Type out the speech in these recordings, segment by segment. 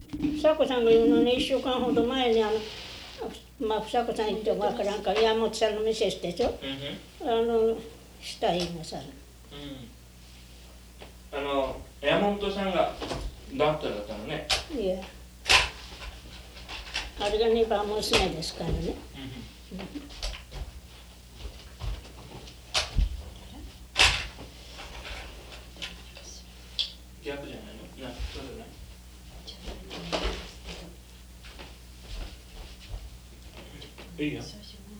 房子さんが言うのに1週間ほど前に房子さん言ってもわからんから山本さんの店してしょ、したいなさる。 山本さんがだったのね。 いや、あれが2番娘ですからね。 逆じゃないの？そうだね。いいよ。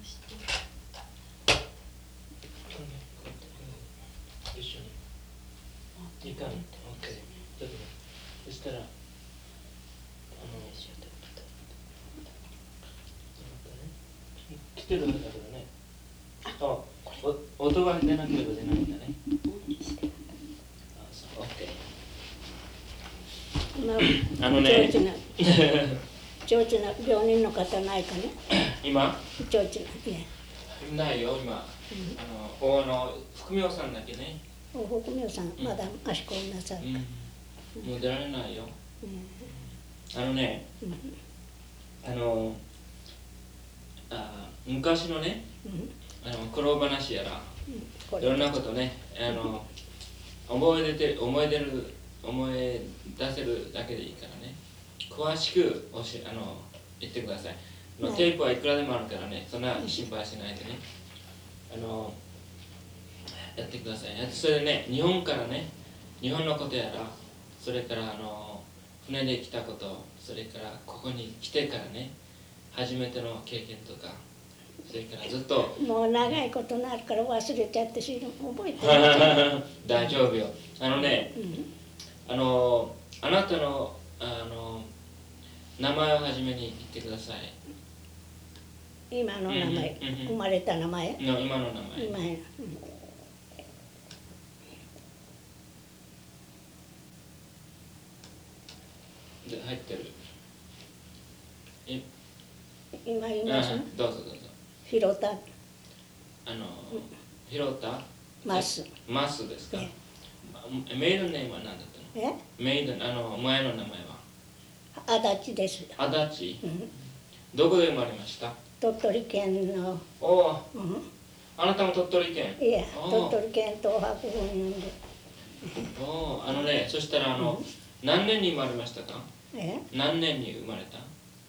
一緒に。いいかん。オッケー。ちょっとね。そしたら来てるんだけどね。音が出なければ出ないんだね。オッケー。 ちょうちな病人の方ないかね。 今？ ちょうちな。 ないよ今。福明さんだけね。 福明さんまだ足こんなさるか。 もう出られないよ。昔のね、苦労話やら、いろんなことね、思い出せるだけでいいからね、詳しく言ってください。テープはいくらでもあるからね、そんな心配しないでね、やってください。それでね、日本からね、日本のことやら、それから船で来たこと、それからここに来てからね、初めての経験とか、それからずっともう長いことになるから忘れちゃって覚えてない大丈夫よ。あなたの名前を初めに言ってください。 今の名前、生まれた名前。 今の名前。で入ってる。 今言いますね。 どうぞ。 広田。 広田。マスですか。メイドネームは何だったの？メイド前の名前は？ 足立です。 足立。どこで生まれました？ 鳥取県の。 あなたも鳥取県？ いや、鳥取県東白郡にで。 そしたら何年に生まれましたか？何年に生まれた？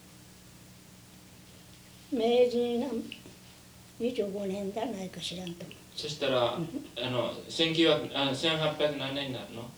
明治の25年じゃないかしらんと。 そしたら1800何年になるの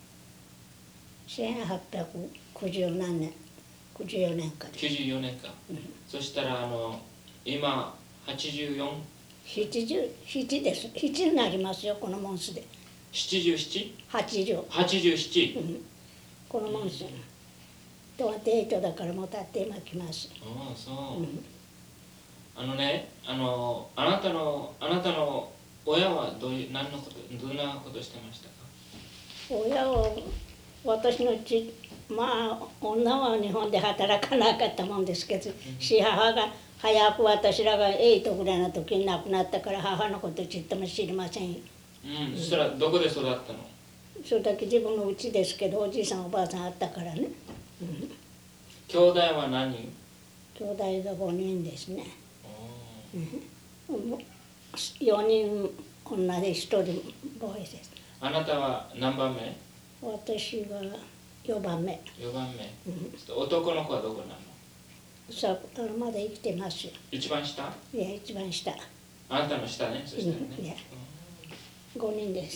？1894年かで。 94年か。そしたら今 84？ 77です。7になりますよ、このモンスで。 77？ 87。このモンス。とはデートだからもう経って今来ます。 そう。あなたの親はどんなことしてましたか？ 親は私の女は日本で働かなかったもんですけど、母が早く私らが8ぐらいの時に亡くなったから母のことちっとも知りません。 そしたらどこで育ったの？ それだけ自分の家ですけど、おじいさんおばあさんあったからね。 兄弟は何人？ 兄弟が5人ですね。4人女で1人ボーイです。 あなたは何番目？ 私は4番目。 4番目。男の子はどこなの？ まだ生きてますよ。 一番下？ いや、一番下。 あなたの下ね、そしたらね。 いや、5人です。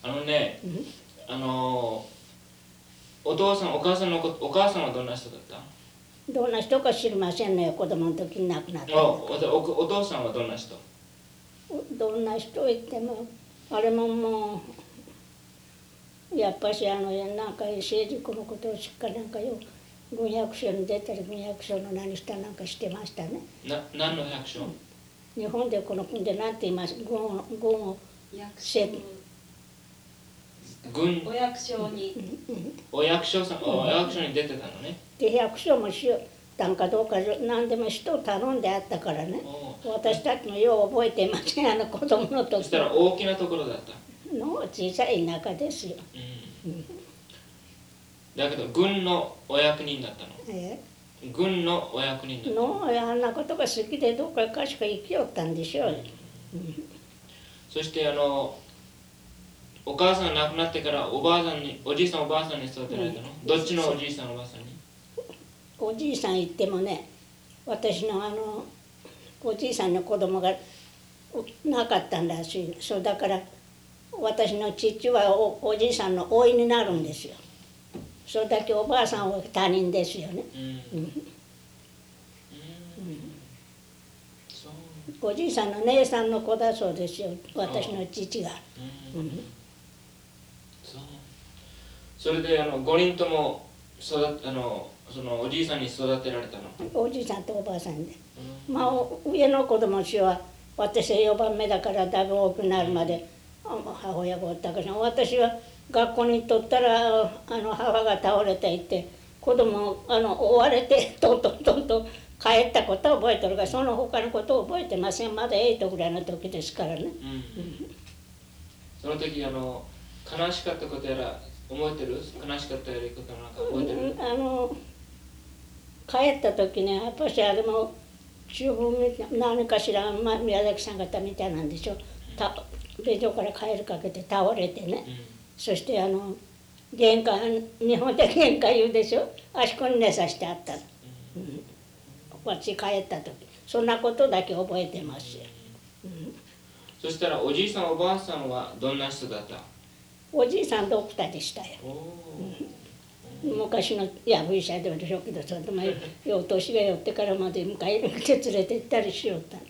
お父さんお母さんはどんな人だった？ どんな人か知りませんね、子供の時に亡くなった。 お父さんはどんな人？ どんな人言っても、あれももうやっぱしなんか政治家のことをしっかりなんか軍役所に出たり、軍役所の何したなんかしてましたね。 何の役所？ 日本でこの国で何て言います？軍をお役所にお役所に出てたのね。 で役所もしよったんかどうか何でも人を頼んであったからね。私たちもよう覚えていません、子供の時。 そしたら大きなところだったの小さい田舎ですよ。 だけど軍のお役人だったの。 え軍のお役人だったの。 のあんなことが好きでどっかかしか生きよったんでしょう。 そしてお母さん亡くなってからおばあさんに、おじいさんおばあさんに育てられたの、どっちのおじいさんおばあさんに？ おじいさん言ってもね、私のおじいさんの子供がなかったんだしい。そうだから私の父はおじいさんの甥になるんですよ。それだけおばあさんは他人ですよね。 そう。 おじいさんの姉さんの子だそうですよ、私の父が。 そう。それで5人ともそのおじいさんに育てられたの？ おじいさんとおばあさんで。まあ上の子供氏は私は4番目だからだいぶ大きくなるまで母親がおったから、私は学校に行っとったら母が倒れていて子供追われてトントントンと帰ったことは覚えてるが、その他のことを覚えてません。まだ8ぐらいの時ですからね。 その時悲しかったことやら覚えてる？悲しかったやりことなんか覚えてる？ 帰った時ね、やっぱしあれも十分何かしら、宮崎さん方みたいなんでしょ。令状から帰るかけて倒れてね、そして玄関、日本で玄関言うでしょ、あそこに寝させてあったの、私帰った時、そんなことだけ覚えてますよ。 そしたらおじいさんおばあさんはどんな人だった？ おじいさんドクターでしたよ。昔のやぶ医者でしょうけど、それともよう年が寄ってからまで迎えに来て連れて行ったりしよったの。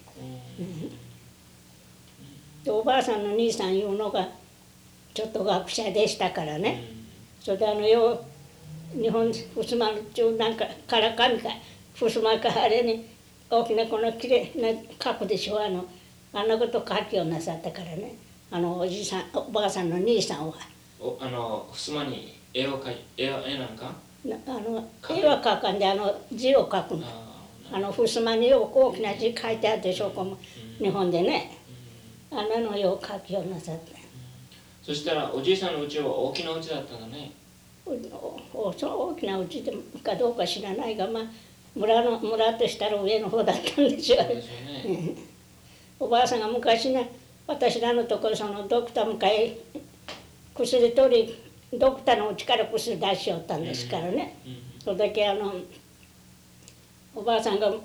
でおばあさんの兄さんいうのがちょっと学者でしたからね、それで日本ふすまの中なんかからかみかふすまかあれに大きなこのきれいな書くでしょ、あんなこと書きをなさったからね、おじいさんおばあさんの兄さんはふすまに絵なんか絵は描かんで字を書くの。ふすまに大きな字書いてあるでしょ、日本でね、あんなのよう書きをなさった。 そしたらおじいさんの家は大きな家だったんだね。 大きな家かどうか知らないが、村としたら上の方だったんでしょう。おばあさんが昔ね、私らのところドクター迎え薬取り、ドクターのうちから薬出しよったんですからね、それだけおばあさんが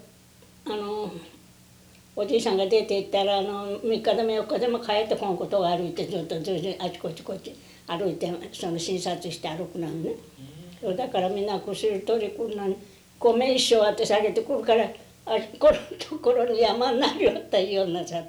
おじいさんが出て行ったら3日でも4日でも帰ってこんことが歩いてずっとあちこちこっち歩いて診察して歩くのね、だからみんな薬取り来るのに米一升当て下げてくるから、このところに山になりよったようなさって。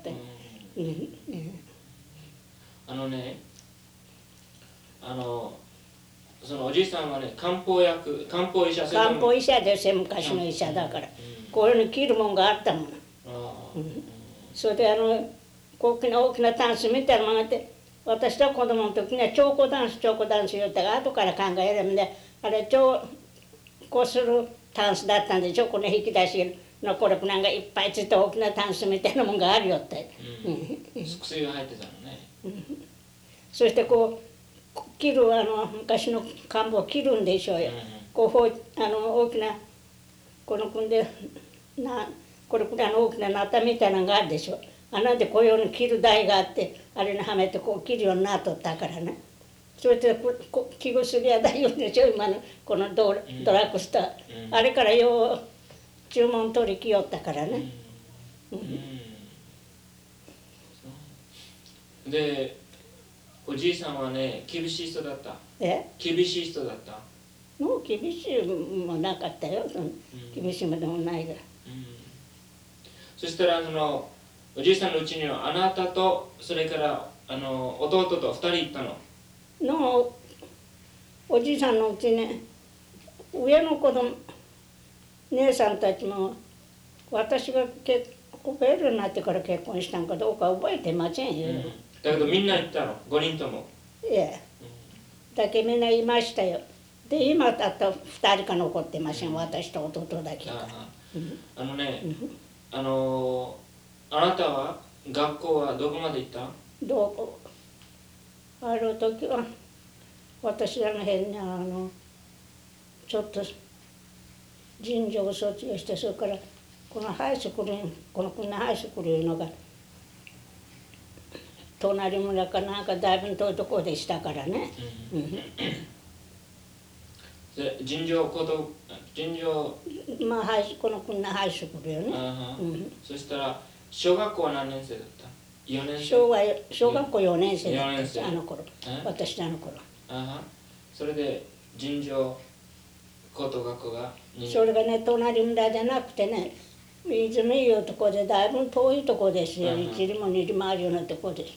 そのおじいさんはね、漢方医者。 漢方医者ですよ、昔の医者だから。これに切るもんがあったもの。それで大きなタンスみたいなものがあって、私と子供の時にはチョコダンス言ったが後から考えるんで、あれこうするタンスだったんでしょ、この引き出しのコルクなんかいっぱいついて大きなタンスみたいなもんがあるよって。 薬が入ってたのね。 そして切る昔の漢方を切るんでしょうよ。大きなこの組んでこれくらいの大きなナタみたいなのがあるでしょ。でこういうように切る台があって、あれにはめて切るようになっとったからね。それで気薬屋だ言うんでしょ、今のこのドラッグストア、あれからよう注文取り来よったからね。 でおじいさんはね、厳しい人だった？厳しい人だった？ もう厳しいもなかったよ、厳しいもでもないが。 そしたらおじいさんのうちにはあなたとそれから弟と2人行ったの？ おじいさんのうちね、上の子供姉さんたちも私がベルになってから結婚したんかどうか覚えてませんよ。 だけどみんな行ったの？5人とも？ だけみんないましたよ。で今だったら2人か残ってません、私と弟だけが。 あなたは学校はどこまで行った？ ある時は私らの辺にちょっと尋常を卒業して、それからこのハイスクール、この国のハイスクールいうのが隣村かなんかだいぶ遠いところでしたからね。 で尋常まあこの国のハイスクールよね。 そしたら小学校は何年生だった？4年生。 小学校4年生だった、あの頃、私の頃。 それで尋常高等学校が2年。 それがね、隣村じゃなくてね、泉いうとこでだいぶ遠いとこですよ。1里も2里もあるようなとこです。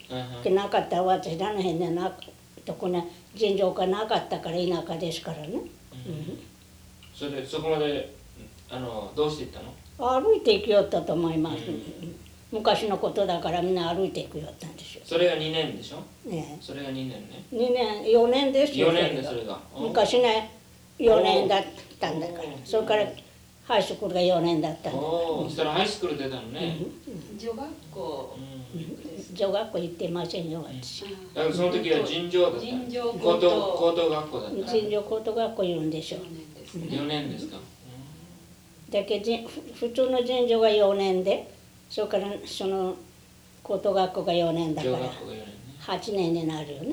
なかったら私らの辺でとこね、尋常がなかったから田舎ですからね。 それでそこまでどうして行ったの？ 歩いて行きよったと思います。昔のことだからみんな歩いて行くよったんですよ。 それが2年でしょ？ ね。 それが2年ね。 4年ですよ。 4年でそれが。 昔ね、4年だったんだから。それからハイスクールが4年だったんだから。 そしたらハイスクール出たのね。 女学校。 女学校行ってませんよ、私。 だからその時は尋常だった。高等学校だった。 尋常高等学校言うんでしょう。 4年ですか。 だけど普通の尋常が4年で、それからその高等学校が4年だから8年になるよね。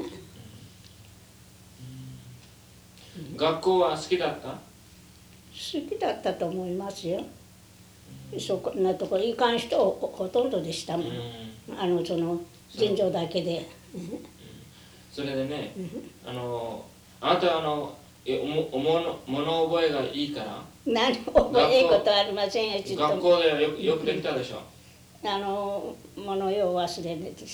学校は好きだった？ 好きだったと思いますよ。そこなとこ行かん人ほとんどでしたもん。その尋常だけで。 それでね、あなた物覚えがいいから。 何も覚えいいことありませんよ。 学校ではよくできたでしょ。 物よう忘れるです。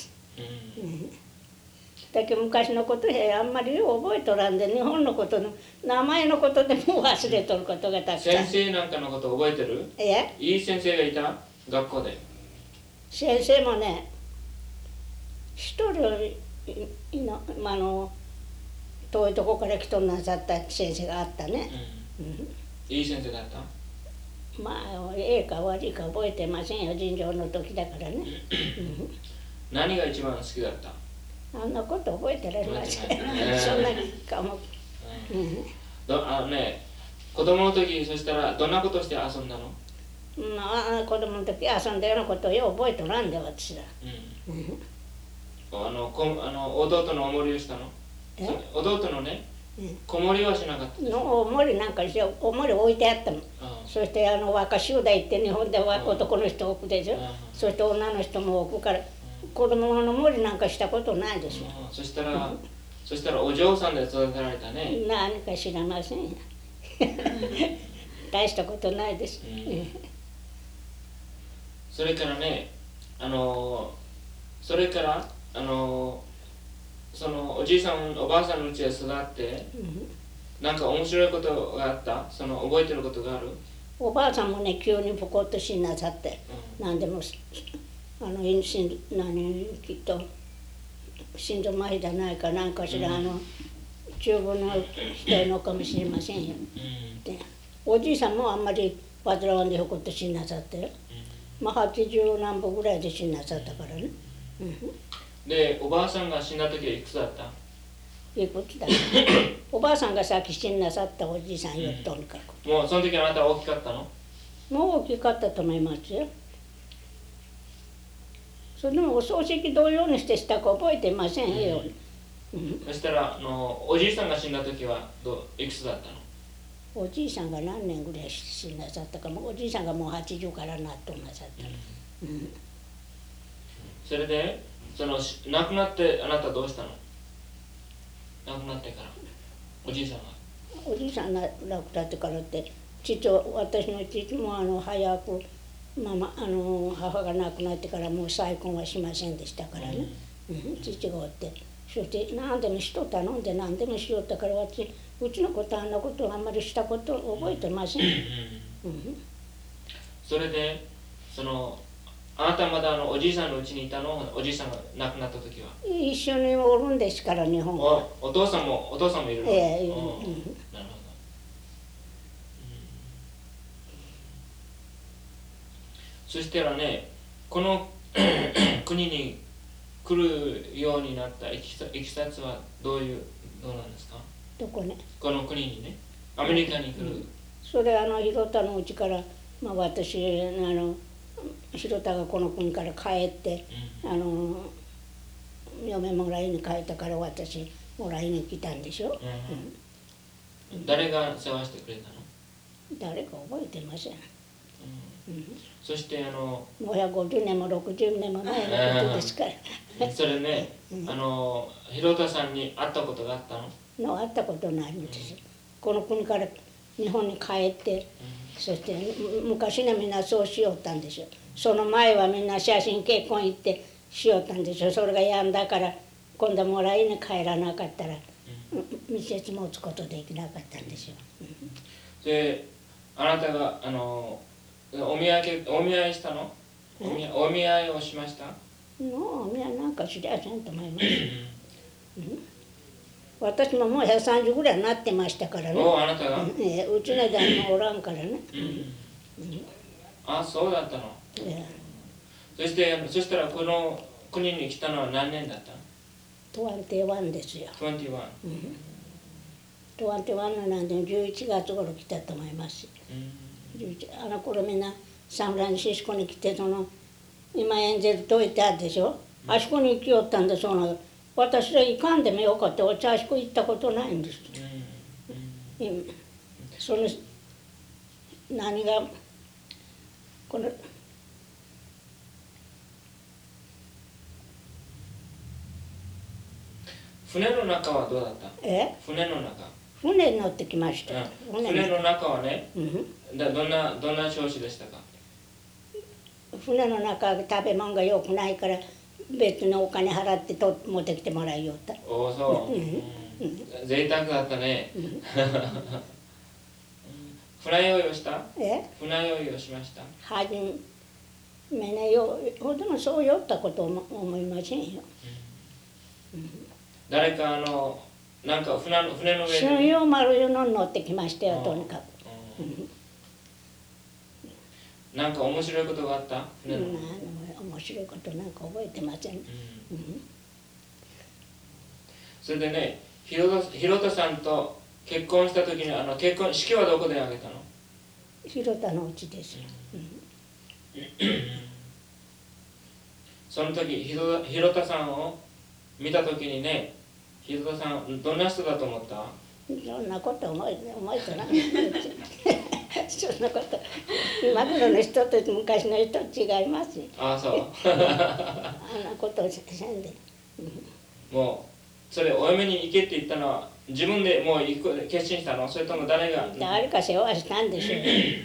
だけど昔のことあんまりよう覚えとらんで、日本のことの名前のことでも忘れとることがたくさん。 先生なんかのこと覚えてる？いい先生がいた？学校で。 先生もね、一人遠いとこから来となさった先生があったね。 いい先生だった？ まあ、ええか悪いか覚えてませんよ、尋常の時だからね。 何が一番好きだった？ あんなこと覚えてられません。そんな科目。 子供の時、そしたらどんなことして遊んだの？ 子供の時遊んだようなことをよう覚えとらんで、私ら。 弟のおもりをしたの？弟のね、子守りはしなかったでしょ？ おもりなんかして、おもり置いてあったもん。そして若集団行って日本では男の人置くでしょ。そして女の人も置くから、子供のもりなんかしたことないですよ。 そしたらお嬢さんで育てられたね。 何か知らませんよ。大したことないです。 それからね、それからそのおじいさんおばあさんのうちで育って、なんか面白いことがあった？覚えてることがある？おばあさんもね、急にポコッと死んなさって、何でもきっと心臓麻痺じゃないかなんかしら、中分の人いのかもしれませんよ。でおじいさんもあんまり煩わんでひょこっと死んなさってよ。まあ80何歩ぐらいで死んなさったからね。 でおばあさんが死んだ時はいくつだった？ いくつだおばあさんが先死んなさったおじいさんよ、とにかく。 もうその時あなたは大きかったの？ もう大きかったと思いますよ。それでもお葬式同様にしてしたか覚えてませんよ。 そしたらおじいさんが死んだ時はいくつだったの？ おじいさんが何年ぐらい死んなさったかも、おじいさんがもう80からなっとなさった。 それで亡くなってあなたどうしたの？亡くなってからおじいさんが。 おじいさんが亡くなってからって私の父も早く母が亡くなってからもう再婚はしませんでしたからね。父がおって、そして何でも人頼んで何でもしよったから、私うちのことあんなことあんまりしたこと覚えてません。 それであなたまだおじいさんのうちにいたの？おじいさんが亡くなった時は一緒におるんですから、日本は。 お父さんもいるの？なるほど。そしたらね、この国に来るようになったいきさつはどうなんですか？ どこね？ この国にね、 アメリカに来る。 それ広田のうちから、私広田がこの国から帰って、嫁もらいに帰ったから私もらいに来たんでしょ。 誰が世話してくれたの？ 誰か覚えてません。 そしてもう150年も60年も前のことですから。 それね、広田さんに会ったことがあったの？ 会ったことないんです。この国から日本に帰って、そして昔ねみんなそうしよったんですよ。その前はみんな写真結婚行ってしよったんですよ。それがやんだから今度もらいに帰らなかったら、密接持つことできなかったんですよ。 で、あなたがお見合いしたの？お見合いをしました？ お見合いなんかしりゃせんと思います。私ももう130ぐらいになってましたからね。 あなたが？ うちの旦那おらんからね。 あ、そうだったの。そしたらこの国に来たのは何年だったの ？21ですよ。 21。 21なんで11月頃来たと思います。あの頃みんなサンフランシスコに来て今エンゼル解いてあるでしょ。あそこに行きよったんで私ら行かんでもよかった。私あそこ行ったことないんです。その何がこの船の中はどうだった？船の中。 船に乗ってきました。 船の中はね、どんな調子でしたか？ 船の中食べ物がよくないから別にお金払って持ってきてもらいよった。 おお、そう。贅沢だったね。船酔いをした？船酔いをしました？ はじめねでもそう酔ったこと思いませんよ。 誰かなんか船の上で春陽丸湯の乗ってきましたよ、とにかく。 なんか面白いことがあった？ 面白いことなんか覚えてません。 それでね、広田さんと結婚した時に結婚式はどこで挙げたの？ 広田のうちですよ。 その時広田さんを見た時にね、広田さんどんな人だと思った？ そんなこと思えてない。そんなこと今頃の人と昔の人と違いますよ。 ああ、そう。 あんなことをせんで。 もうそれお嫁に行けって言ったのは自分でもう行く決心したの？それとも誰か世話したんでしょう。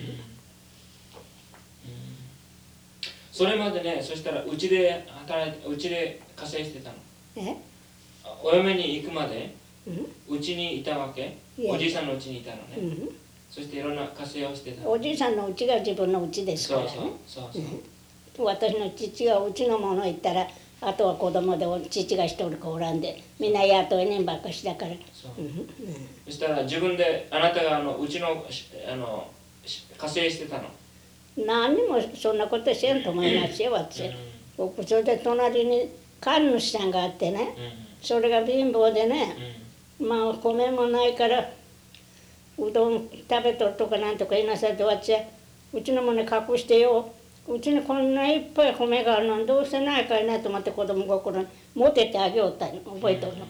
それまでね、そしたらうちで稼いしてたの？お嫁に行くまでうちにいたわけ？おじいさんのうちにいたのね。そしていろんな稼いをしてた。 おじいさんのうちが自分のうちですからね。私の父がうちのもの言ったらあとは子供で父が一人かおらんでみんな雇い人ばっかしだから。 そしたら自分であなたがうちの稼いしてたの？ 何にもそんなことせんと思いますよ、私。それで隣に神主さんがあってね、それが貧乏でね、米もないからうどん食べとるとかなんとか言いなさいって私はうちのもの隠してよ、うちにこんないっぱい米があるのにどうせないかいなと思って子供心に持ててあげよったの覚えとるの。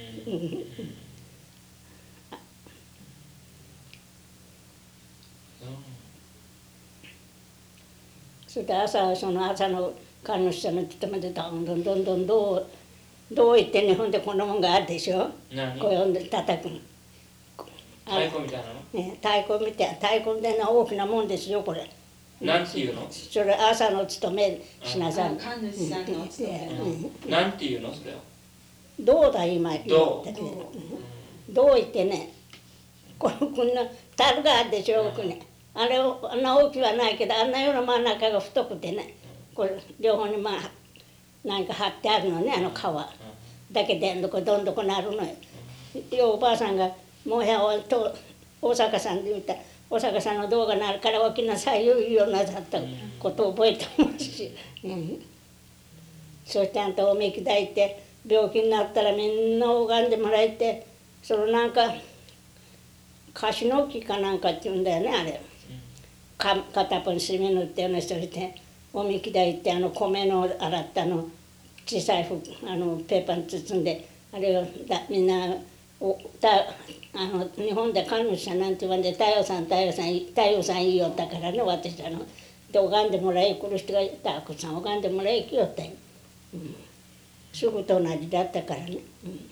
それで朝の神主さんの勤めでどんどんどう言って日本でこんなもんがあるでしょ。こう呼んで叩くの。 太鼓みたいなの？ 太鼓で大きなもんですよこれ。 なんていうの？ それ朝の勤めしなさい。 神主さんのお勤め。 なんていうのそれを？ どうだ今言ってね。どう言ってね。こんな樽があるでしょ奥に。あんな大きはないけどあんなような真ん中が太くてね。これ両方に何か貼ってあるのね皮。だけでどんどこなるのよ。おばあさんがもう大阪さんで言った大阪さんの動画なるから起きなさいいうようなさったことを覚えてますし、そしてあんたおみき抱いて病気になったらみんな拝んでもらえてなんかカシの木かなんかって言うんだよねあれ。片っぽに炭塗ってそしておみきだいって米の洗った小さいペーパーに包んであれをみんな日本で神主さんなんて言わんで太陽さん言いよったからね私で拝んでもらい来る人がたくさん拝んでもらい来よったよ、すぐと同じだったからね、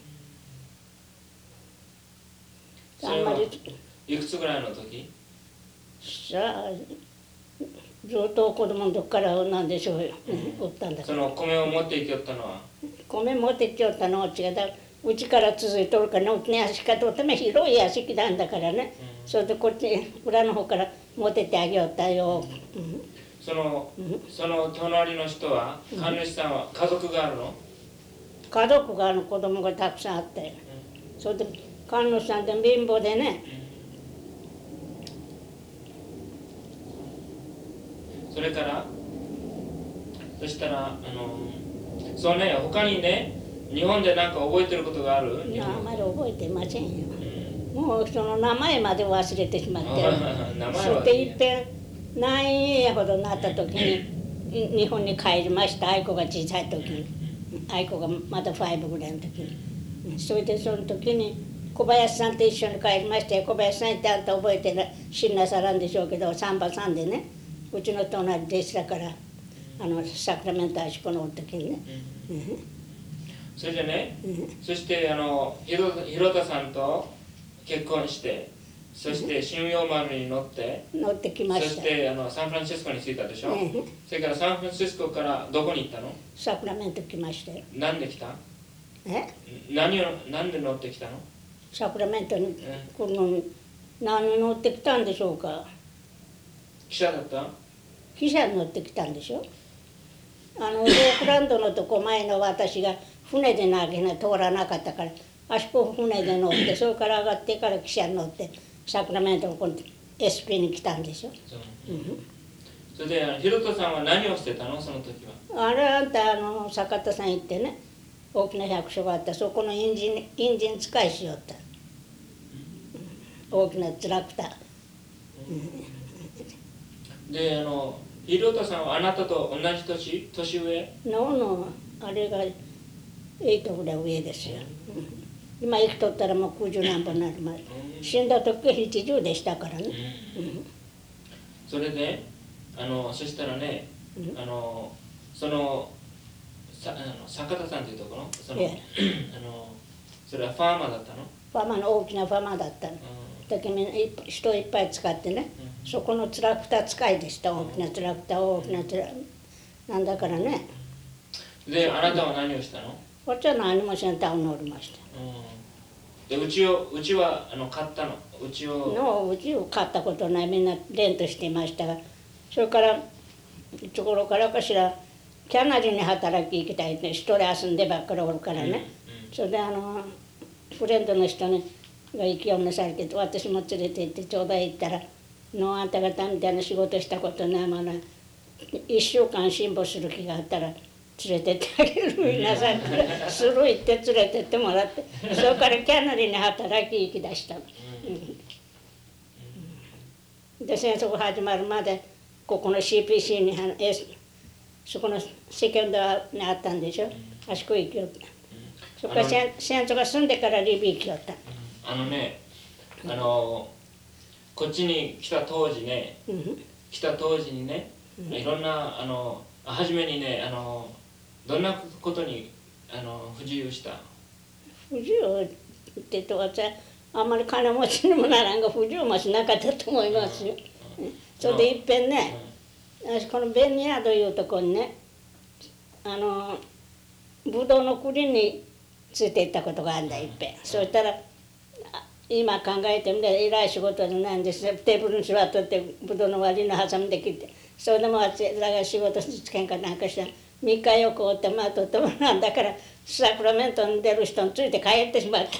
あんまりいくつぐらいの時？ さあずっと子供の時からなんでしょうよ、おったんだから。 その米を持って行きよったのは？ 米持ってきよったのは違う。うちから続いとるからね、屋敷かとっても広い屋敷なんだからね、それでこっち裏の方から持ってってあげよったよ、 その隣の人は神主さんは家族があるの？ 家族が子供がたくさんあったよ、それで神主さんって貧乏でね、 それからそしたらそうね、他にね日本で何か覚えてることがある？ あまり覚えてませんよ、もうその名前まで忘れてしまってそしていっぺん何年ほどなった時に日本に帰りました。愛子が小さい時に、愛子がまだ5ぐらいの時に、それでその時に小林さんと一緒に帰りまして、小林さんってあんた覚えて知んなさらんでしょうけど、産婆さんでね、うちの隣でしたからサクラメントあそこのおる時にね、 それでね、そして広田さんと結婚して、そして新陽丸に乗ってきました。 そしてサンフランシスコに着いたでしょ、それからサンフランシスコからどこに行ったの？ サクラメント来ましたよ。 何で来た？なんで乗ってきたの？ サクラメントに来るのに何乗ってきたんでしょうか。 汽車だった？ 汽車に乗ってきたんでしょ。オークランドのとこ前の私が船でなきゃ通らなかったから、あそこ船で乗ってそれから上がってから汽車に乗ってサクラメントのこの SP に来たんでしょ。 それで広田さんは何をしてたのその時は？ あれあんた坂田さん行ってね、大きな百所があったそこのエンジン使いしよった、大きなトラクター、 で広田さんはあなたと同じ年上？ あれが8ぐらい上ですよ、今生きとったらもう90何本になるまで、死んだ時は80でしたからね、 それでそしたらね、その坂田さんというところそれはファーマーだったの？ ファーマーの大きなファーマーだったの、時に人いっぱい使ってね、そこのトラクター使いでした。大きなトラクターなんだからね。 であなたは何をしたの？ 私は何もせんと乗りました。 でうちは買ったの？うちを買ったことない、みんなレントしていましたが、それからいつ頃からかしらキャナリに働き行きたいって一人遊んでばっかりおるからね、それでフレンドの人にが行きをなされて私も連れて行ってちょうだい行ったらあんた方みたいな仕事したことないもの1週間辛抱する気があったら連れてってあげるみなさいってする行って連れてってもらってそれからキャナリに働き行きだしたの、で戦争が始まるまでここの CPC にそこのセカンドにあったんでしょ、あそこ行きよった、そこから戦争が済んでからリビ行きよった、 こっちに来た当時ね、にね、いろんな初めにねどんなことに不自由した？ 不自由ってと私あんまり金持ちにもならんが不自由もしなかったと思いますよ。それでいっぺんね、このベニヤードいうとこにねブドウの栗についていったことがあるんだいっぺん。そしたら今考えてみたら偉い仕事じゃないんですよ。テーブルに座っとってブドウの割りの挟んできて、それでも私らが仕事しつけんかなんかしたら3日よくおってまとってもなんだからサクラメントに出る人について帰ってしまって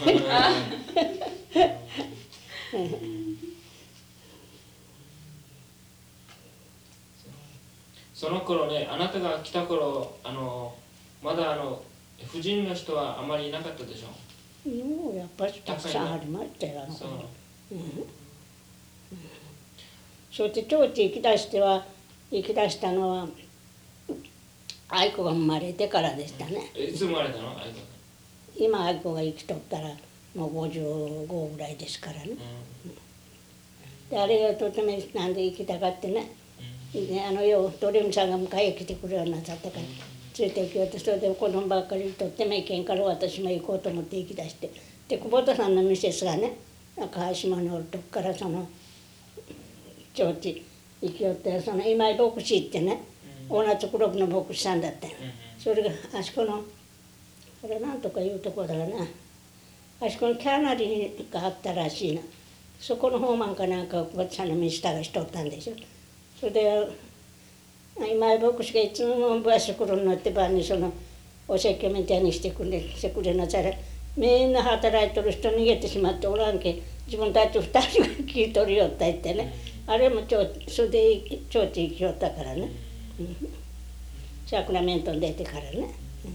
その頃ね、あなたが来た頃まだ婦人の人はあまりいなかったでしょ？ やっぱりたくさんありましたよ。 そして長地行きだしたのは愛子が生まれてからでしたね。 いつ生まれたの愛子今愛子が生きとったらもう55ぐらいですからね。であれがとてもなんで行きたかってね、でドリームさんが迎え来てくれるようになっちゃったから連れて行きよって、それで子供ばっかりとっても行けんから私も行こうと思って行きだして、で久保田さんのミセスがね川島におるとこからその長地行きよって、その今井牧師ってね大夏黒部の牧師さんだったよ。それがあそこのこれなんとかいうとこだな、あそこにキャナリーがあったらしいな。そこの方マンかなんか久保田さんの見したがしとったんでしょ。それで今井牧師がいつもバイクに乗って晩にそのお説教みたいにしてくれなさら、みんな働いてる人逃げてしまっておらんけ、自分たち2人が聞いとるよって言ってね、あれもそれで長地行きよったからね、サクラメントに出てからね。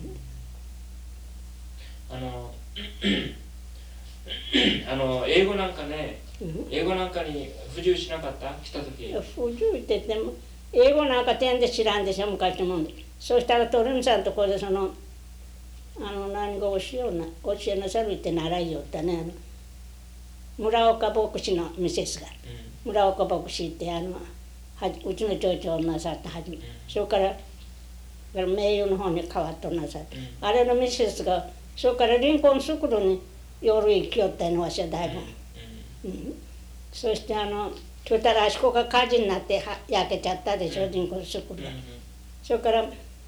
英語なんかね、英語なんかに不自由しなかった？来た時。 不自由って言っても英語なんか全然知らんでしょ昔のもんで。そうしたらトルミさんのところで何が教えなさるって習いよったね、村岡牧師のミセスが、村岡牧師ってうちの町長なさったはじめ、それから名誉の方に変わっとなさって、あれのミセスがそれからリンコンスクールに夜行きよったのわしはだいぶ、そしてそしたらあそこが火事になって焼けちゃったでしょ、リンコンスクールが。それから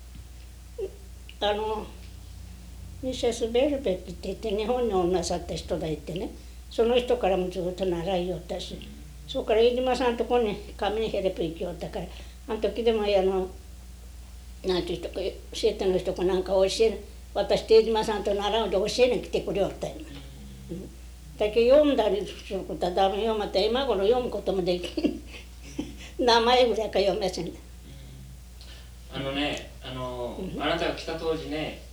ミセス・ベルベックって言って日本におんなさった人がいてね、その人からもずっと習いよったし、それから飯島さんのとこに上にヘルプ行きよったから、あの時でもなんていう人か生徒の人かなんか私と飯島さんと習うで教えに来てくれよったよ、だけど読んだりすることはダメよ、また今頃読むこともできん名前ぐらいか読めせん。 あなたが来た当時ね、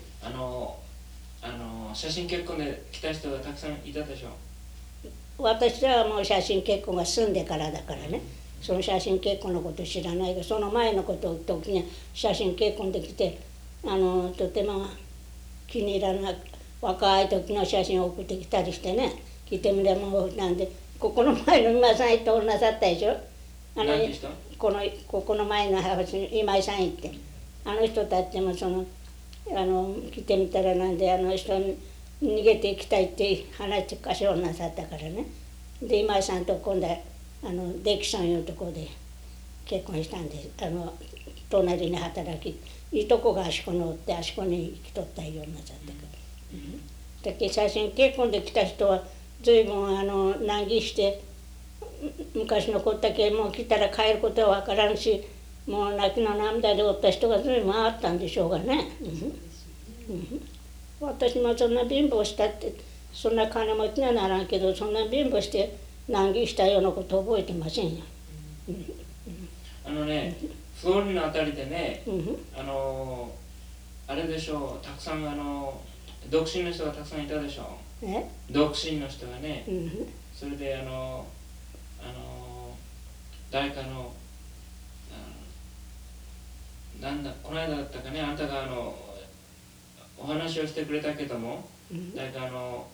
写真結婚で来た人がたくさんいたでしょ。 私はもう写真結婚が済んでからだからね、その写真結婚のこと知らないが、その前のこと時に写真結婚できてとても気に入らない若い時の写真を送ってきたりしてね、来てみればもうなんでここの前の今井さん行っておなさったでしょ。ここの前の今井さん行って人たちも来てみたらなんで人に逃げていきたいって話してかしょうなさったからね。で今井さんと今度はデキソンいうところで結婚したんで隣に働きいとこがあそこにおってあそこに来とったようになさったから、だけど写真結婚で来た人は随分難儀して昔の子だけもう来たら帰ることは分からんし、もう泣きの涙でおった人が随分あったんでしょうがね、私もそんな貧乏したってそんな金持ちにはならんけど、そんな貧乏して難儀したようなこと覚えてませんよ。 フロリのあたりでね、あれでしょう、たくさん独身の人がたくさんいたでしょう。独身の人がね、それで誰かのこの間だったかね、あんたがお話をしてくれたけども、誰か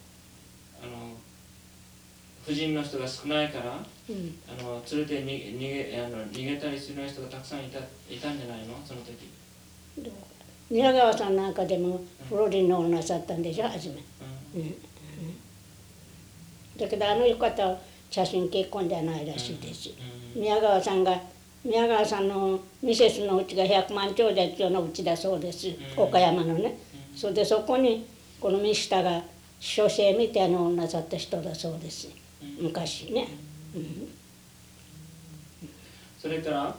婦人の人が少ないから、連れて逃げたりする人がたくさんいたんじゃないのその時。 宮川さんなんかでもフロリンのなさったんでしょ初め、だけど方は写真結婚じゃないらしいです、宮川さんのミセスのうちが100万長者っていうのうちだそうです、岡山のね、それでそこにこのミスターが書生みたいなのをなさった人だそうです、昔ね、 それから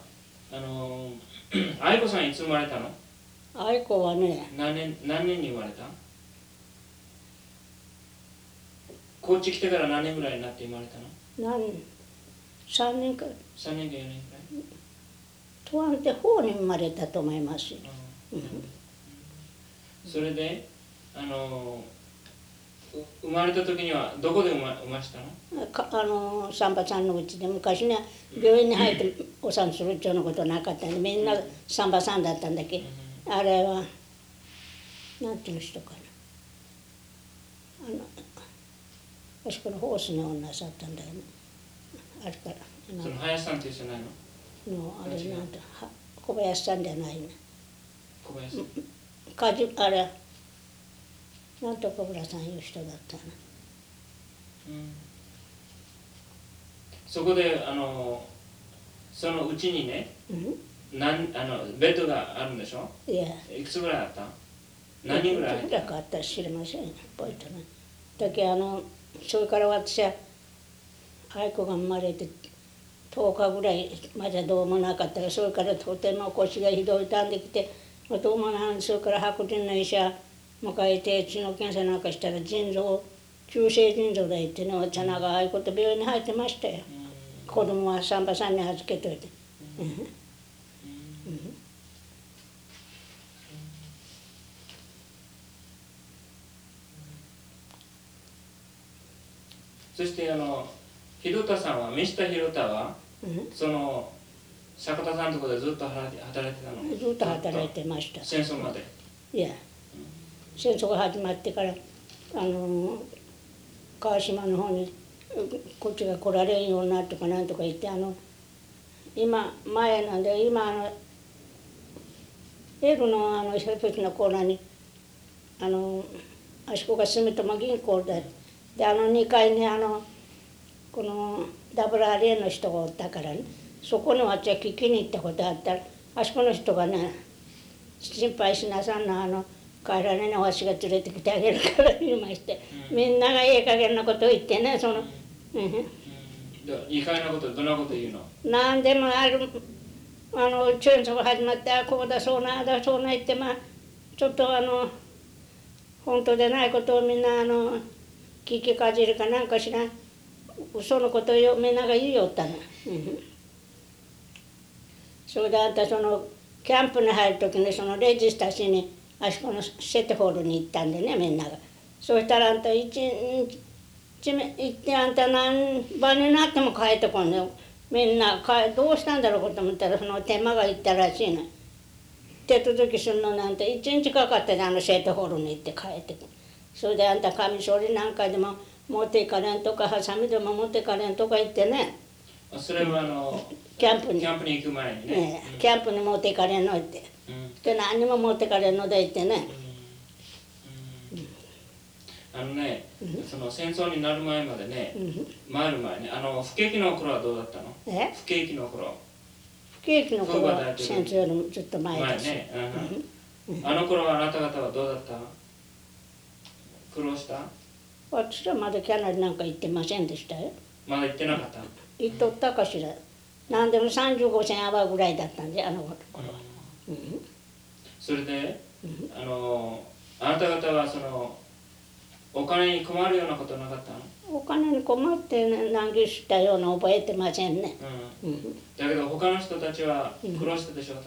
愛子さんいつ生まれたの？ 愛子はね何年に生まれた？高知来てから何年ぐらいになって生まれたの ？3年か 3年か4年ぐらい？ とあんて方に生まれたと思います、 それで生まれた時にはどこで生ましたの？ 産婆さんのうちで昔ね病院に入ってお産するっていうようなことなかったんでみんな産婆さんだったんだけど、あれはなんていう人かな、あそこのホースの女さったんだよね。あれからその林さんっていう人ないの？ のあれなんて小林さんじゃないね。 小林さん。 あれなんとか村さんいう人だったな。 そこでそのうちにね、ベッドがあるんでしょ？ いや。 いくつぐらいあった？何人ぐらい？ いくらかあったら知りませんよ。覚えてない。だけどそれから私は愛子が生まれて10日ぐらいまだどうもなかったら、それからとても腰がひどいたんできて、どうもなんそれから白人の医者迎えて血の検査なんかしたら急性腎臓だ言ってね、私なんかああいうこと病院に入ってましたよ。子供は産婆さんに預けといて。 そして広田さんは、三下広田は、その坂田さんのところでずっと働いてたの？ ずっと働いてました。 戦争まで？ いや、戦争が始まってから川島の方にこっちが来られんようになとかなんとか言って今前なんで今Lのヘルペスのコーナーにあそこが住友銀行で2階にこの WRA の人がおったからね、そこに私は聞きに行ったことあったら、あそこの人がね心配しなさんな帰らねえのわしが連れてきてあげるから言いまして、みんながいい加減なことを言ってね、 いい加減なこと、どんなこと言うの？ なんでも戦争が始まってこうだそうなだそうな言って、ちょっと本当でないことをみんな聞きかじるかなんかしら嘘のことをみんなが言いよったの。それであんたキャンプに入る時にレジスタしにあそこのセテホールに行ったんでね、みんなが。そうしたらあんた一日行ってあんた何番になっても帰ってこんで、みんなどうしたんだろうと思ったら手間がいったらしいの。手続きするのなんて1日かかってセテホールに行って帰ってくる。それであんたカミソリなんかでも持っていかれんとかハサミでも持っていかれんとか言ってね。 それはキャンプに行く前にね、 キャンプに持っていかれんのって、で何にも持っていかれんので言ってね。 その戦争になる前までね、回る前ね、不景気の頃はどうだったの？不景気の頃。 不景気の頃は戦争よりもずっと前です。 ね、あの頃はあなた方はどうだった？苦労した？ 私はまだキャナルなんか行ってませんでしたよ。 まだ行ってなかった？ 行っとったかしら。何でも35銭アワーぐらいだったんで頃は。 それで、あなた方はお金に困るようなことなかったの？ お金に困って難儀したような覚えてませんね。 だけど他の人たちは苦労したでしょう？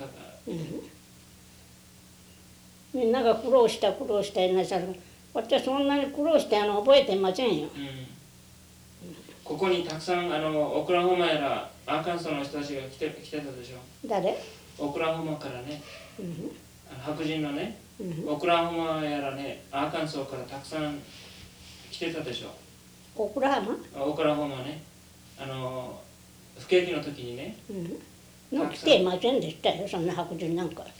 みんなが苦労した言いなさる。私はそんなに苦労して覚えてませんよ。 ここにたくさんオクラホマやらアーカンソーの人たちが来てたでしょ？ 誰？ オクラホマからね、白人のね、オクラホマやらね、アーカンソーからたくさん来てたでしょ？ オクラホマね、不景気の時にね、 来ていませんでしたよ、そんな白人なんか。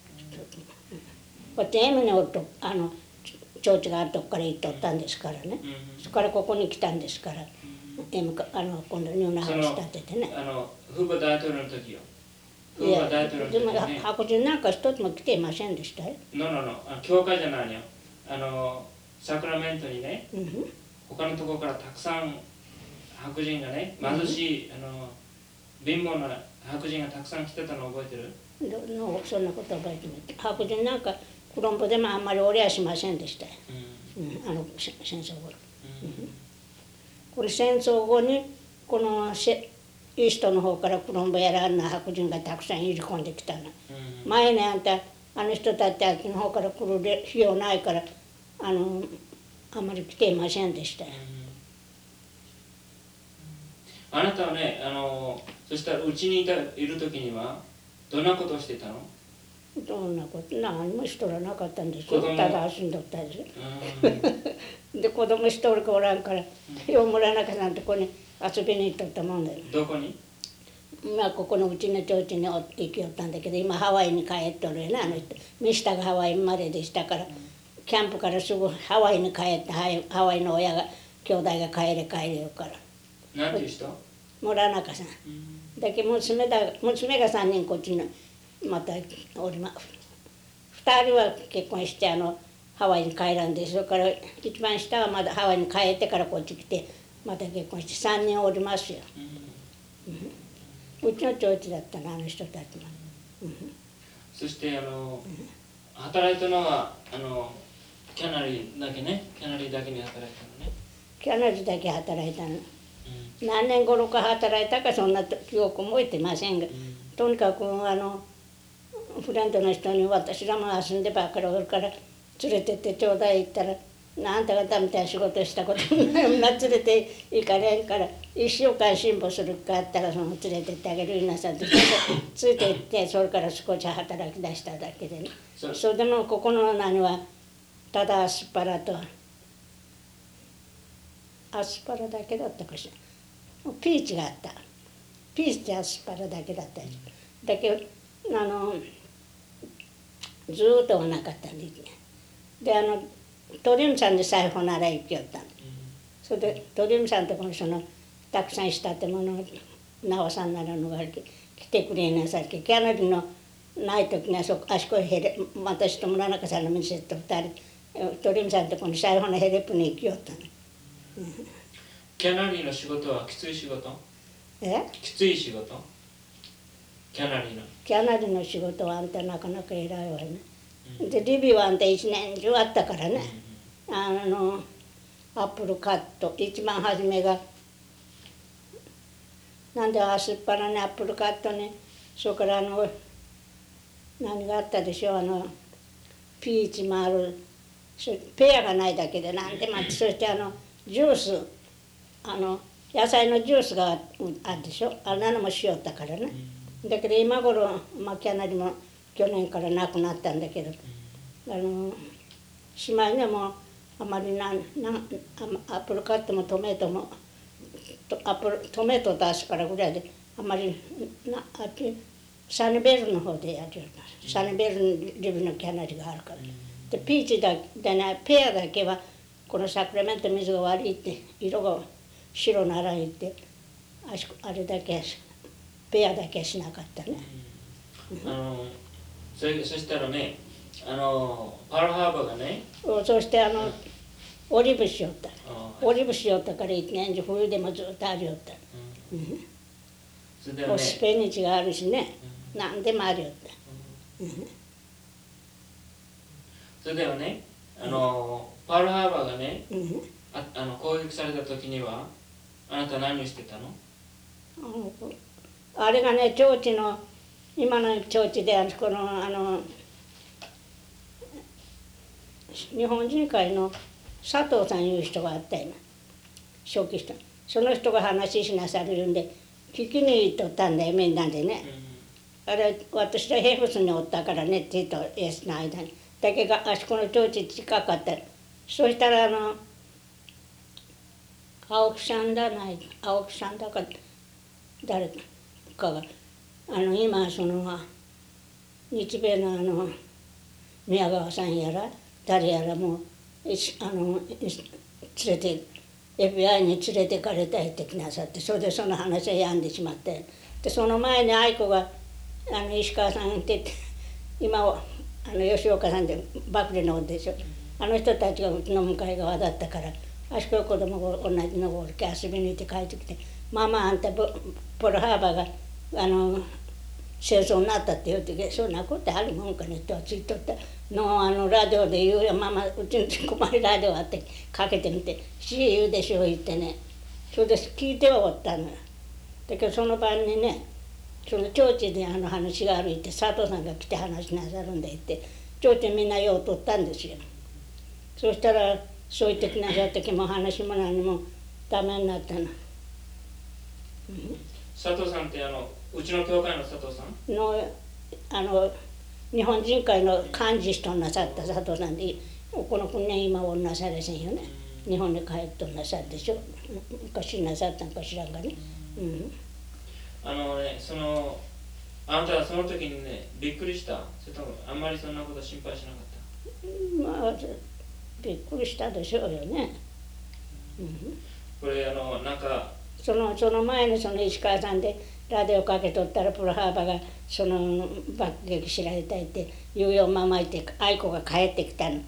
こっちエムにおると町地があるとこから行っとったんですからね、そこからここに来たんですから、今度ニューナハウス建ててね。 フーバー大統領の時よ。 いや、でも白人なんか一つも来ていませんでしたよ。 教会じゃないよ。サクラメントにね、他のところからたくさん白人がね、貧しい貧乏な白人がたくさん来てたの覚えてる？ そんなこと覚えてない。白人なんかコロンボでもあんまりおりゃしませんでしたよ、戦争後。これ戦争後にこのイーストの方からコロンボやらあんな白人がたくさん入り込んできたの。前ねあんた人たちあっちの方から来る費用ないからあまり来ていませんでしたよ。 あなたはね、そしたらうちにいる時にはどんなことをしてたの？ どんなこと何もしとらなかったんですよ。 子供ただ遊んどったんですよ。で子供一人かおらんからよう村中さんとこに遊びに行っとったもんだよ。 どこに？ まあここのうちの町に行きよったんだけど、今ハワイに帰っとるよね、あの人。ミスターがハワイ生まれでしたから、キャンプからすぐハワイに帰ってハワイの親が兄弟が帰れ言うから。 何ていう人？ 村中さん。だけど娘が3人こっちにまたおります。2人は結婚してハワイに帰らんで、それから一番下はまだハワイに帰ってからこっち来てまた結婚して3人おりますよ。うちの町内だったな、あの人たちも。 そして働いたのはキャナリーだけね、キャナリーだけに働いたのね。 キャナリーだけ働いたの。何年頃か働いたかそんな記憶覚えてませんが、とにかくフレンドの人に私らも遊んでばっかりおるから連れてってちょうだい言ったら、あんた方みたいな仕事したことない連れて行かれんから1週間辛抱するかあったら連れてってあげるなさってついて行って、それから少し働き出しただけでね。それでもここの何はただアスパラとアスパラだけだったかしら。ピーチがあった。ピーチとアスパラだけだった。だけどずーっとはなかったんですね。でトリムさんで裁縫なら行きよったんで、それでトリムさんとこのたくさんしたってものを直さんならのが来てくれなさっけ、キャナリーのない時にあそこへ私と村中さんの店と2人トリムさんとこの裁縫のヘレプに行きよったの。 キャナリーの仕事はきつい仕事？きつい仕事？キャナリーの仕事はあんたなかなか偉いわね。でリビはあんた一年中あったからね。アップルカット一番初めがなんでアスパラにアップルカットに、それから何があったでしょう、ピーチもある、ペアがないだけでなんでもあって、そしてジュース野菜のジュースがあるでしょ、あんなのもしよったからね。だけど今頃キャナリも去年からなくなったんだけど、しまいねもうあまりアップルカットもトメトもトメトとアスパラぐらいであまりあっちサニベルの方でやるような、サニベルにリブのキャナリがあるから。でピーチだでね、ペアだけはこのサクラメント水が悪いって色が白ならいってあれだけペアだけしなかったね。 そしたらねパールハーバーがね、 そしてオリーブしよった。オリーブしよったから一年中冬でもずっとありよった。スペニチがあるしね、何でもありよった。 それではねパールハーバーがね攻撃された時にはあなた何をしてたの？ あれがね、町地の今の町地でこの日本人会の佐藤さんいう人があったよな、初期人。その人が話しなさるんで聞きに行っとったんだよ、みんなでね。あれ私はヘフスにおったからね、Tと S の間に。だけどあそこの町地近かった。そしたら青木さんだか誰かが今日米の宮川さんやら誰やらも連れて FBI に連れてかれたいってきなさって、それでその話は病んでしまって、でその前に愛子が石川さんって言って今吉岡さんでバクレのでしょ、あの人たちがうちの向かい側だったから、あそこ子供が同じのがおるけ遊びに行って帰ってきて「ママあんたポルハーバーが戦争になった」って言うて「そんなことあるもんかね」ってついとったのラジオで言うよ、ママうちの困りラジオあってかけてみて「し言うでしょ」言ってね、それで聞いてはおったのよ。だけどその晩にね、その町地で話が歩いて佐藤さんが来て話しなさるんで言って町地みんな用を取ったんですよ。そしたらそう言ってきなさった時も話も何もダメになったの。 佐藤さんってうちの教会の佐藤さんの日本人会の幹事となさった佐藤さんで、この国は今はなされせんよね。日本に帰っとなさるでしょ。昔なさったんか知らんがね。 あなたはその時にね、びっくりした。それともあんまりそんなこと心配しなかった。 まあびっくりしたでしょうよね。 これなんかその前のその石川さんでラジオかけとったらプロハーバーがその爆撃知られたいって言うよままいて愛子が帰ってきたの。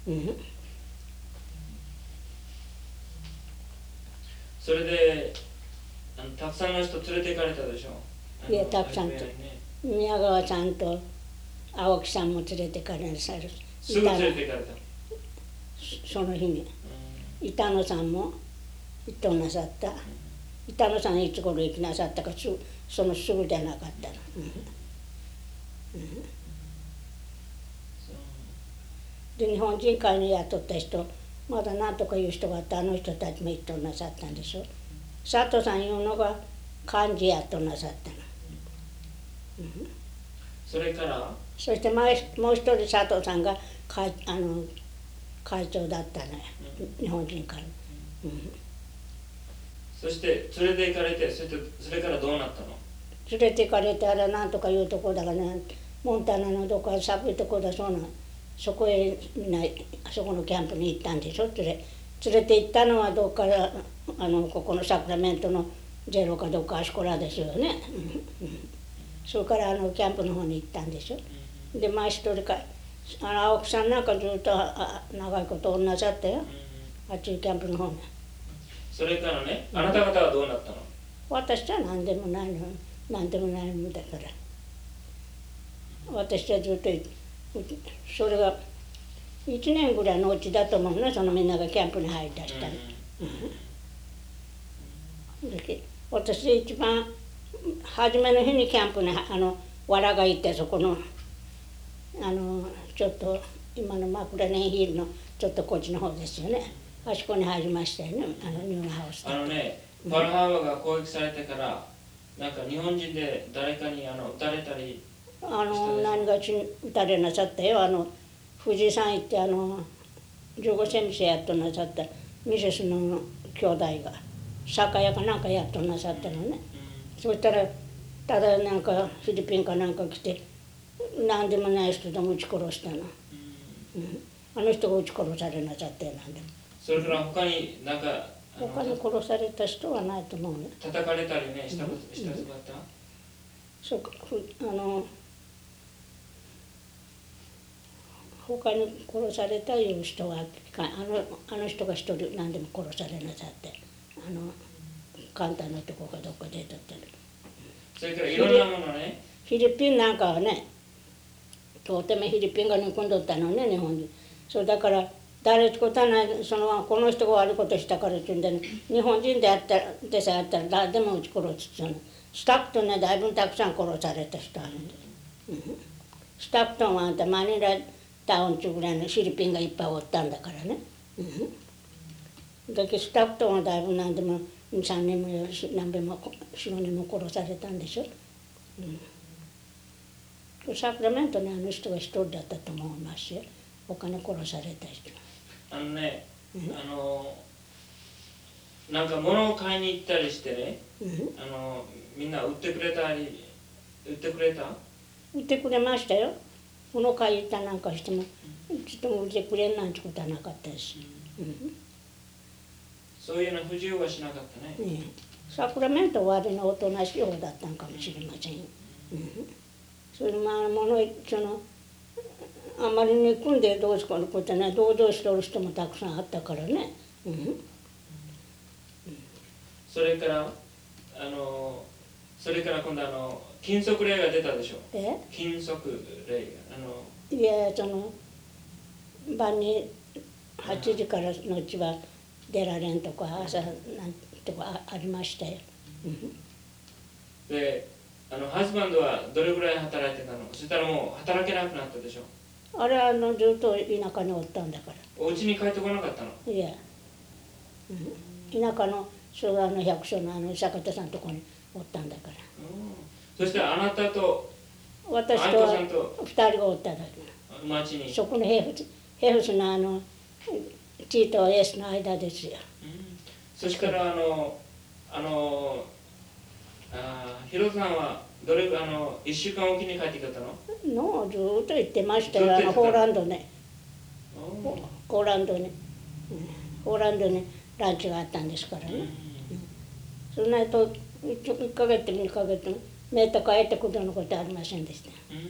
それでたくさんの人連れて行かれたでしょ。 いやたくさんと、宮川さんと青木さんも連れて行かれさる。 すぐ連れて行かれた。 その日に板野さんも行っとなさった。板野さんいつ頃行きなさったかそのすぐじゃなかったの。で日本人会に雇った人まだ何とかいう人があってあの人たちも行っとなさったんでしょ。佐藤さんいうのが幹事やっとなさったの。 それからそしてもう一人佐藤さんが会長だったのよ、日本人会。 そして連れて行かれてそれからどうなったの。 連れて行かれてあれなんとかいうとこだからね、モンタナのどこか寒いとこだそうな、そこへみんなそこのキャンプに行ったんでしょ。連れて行ったのはどっからここのサクラメントのゼロかどっかあそこらですよね。それからキャンプの方に行ったんでしょ。でまあ一人か青木さんなんかずっと長いことなさったよ、あっちキャンプの方に。 それからね、あなた方はどうなったの。 私は何でもないの、何でもないのだから。私はずっとそれが1年ぐらいのうちだと思うな、そのみんながキャンプに入りだしたの。私一番初めの日にキャンプにわらが行ってそこのちょっと今のマクラネンヒルのちょっとこっちの方ですよね。あそこに入りましたよね、ニューハウス。 パールハーバーが攻撃されてからなんか日本人で誰かに撃たれたり何が撃たれなさったよ。藤井さん行って15センチやっとなさったミセスの兄弟が酒屋かなんかやっとなさったのね。そしたらただなんかフィリピンかなんか来て何でもない人でも撃ち殺したの。あの人が撃ち殺されなさったよ。何でもそれから他になんか他に殺された人はないと思うね。 叩かれたりねしたことあった。 そうか他に殺されたいう人はあの人が一人何でも殺されなさって簡単なとこがどっか出とったり。 それからいろんなものね。 フィリピンなんかはねとてもフィリピンが憎んどったのね、日本に。そうだから誰ってことはない、この人が悪いことしたからっていうんで、ね、日本人でさえあったら誰でも撃ち殺すっていうの。スタクトンねだいぶたくさん殺された人あるんで、スタクトンはあんたマニラタウン中ぐらいのフィリピンがいっぱいおったんだからね。だけどスタクトンはだいぶ何でも3人も何べんも4、5人も殺されたんでしょ。サクラメントに人が一人だったと思いますよ、他に殺された人。 なんか物を買いに行ったりしてね、みんな売ってくれた。 売ってくれましたよ。物買い行ったなんかしてもちょっとも売ってくれんなんてことはなかったです。 そういうの不自由はしなかったね。 サクラメントは割のおとなしい方だったんかもしれませんよ。それまああんまり憎んでどうしこのことね、同情しておる人もたくさんあったからね。 それから今度禁足令が出たでしょ。禁足令がいや晩に8時からのうちは出られんとか朝なんとかありましたよ。 でハズバンドはどれぐらい働いてたの。そしたらもう働けなくなったでしょ。 あれずっと田舎におったんだから。 お家に帰ってこなかったの？ いや、田舎の昭和の百姓の坂田さんのとこにおったんだから。 そしてあなたと私と2人がおっただけ。 町に。 そこのヘフスのT と S の間ですよ。 そしたらヒロさんは1週間おきに帰ってきたの？ ずっと行ってましたよ、ホーランドね。ホーランドにランチがあったんですからね。その後1ヶ月2ヶ月めった帰ってくるようなことはありませんでした。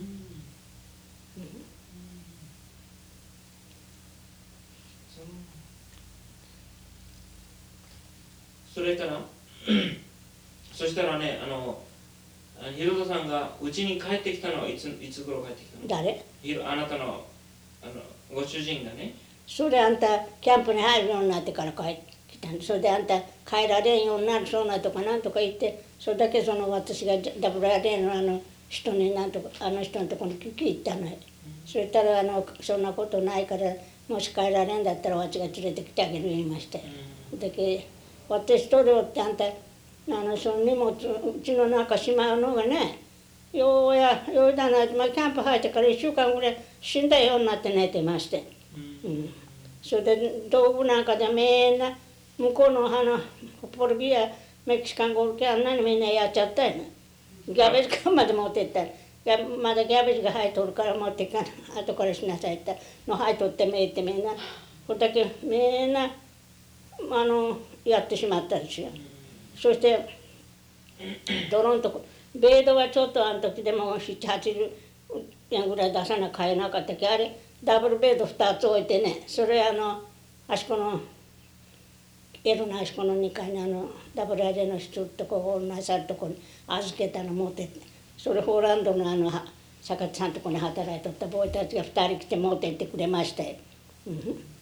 それからそしたらねヒロトさんがうちに帰ってきたのはいつ頃帰ってきたの？ 誰？ あなたのご主人がね。 それあんたキャンプに入るようになってから帰ってきたんで、それであんた帰られんようになるそうなとかなんとか言って、それだけ私がWRAの人になんとか人のところに聞き行ったのよ。そしたらそんなことないから、もし帰られんだったら私が連れてきてあげる言いましたよ。だけ私一人おってあんたその荷物うちの中しまうのがね、ようだな、キャンプ入ってから1週間ぐらい死んだようになって寝てまして、それで道具なんかでみんな向こうのポルビアメキシカンゴルキあんなにみんなやっちゃったよね。ギャベージ缶まで持ってったら、まだギャベージが入っとるから持っていかない、後からしなさいっての入っとってめいってみんなこれだけみんなやってしまったんですよ。そしてドロンとベイドはちょっとあの時でも780円ぐらい出さな買えなかったけど、あれダブルベッド2つ置いてね、それあそこのLのあそこの2階にダブルアジェの人とこ同じとこに預けたの持ってって、それホーランドの坂田さんとこに働いとったボーイたちが2人来て持ってってくれましたよ。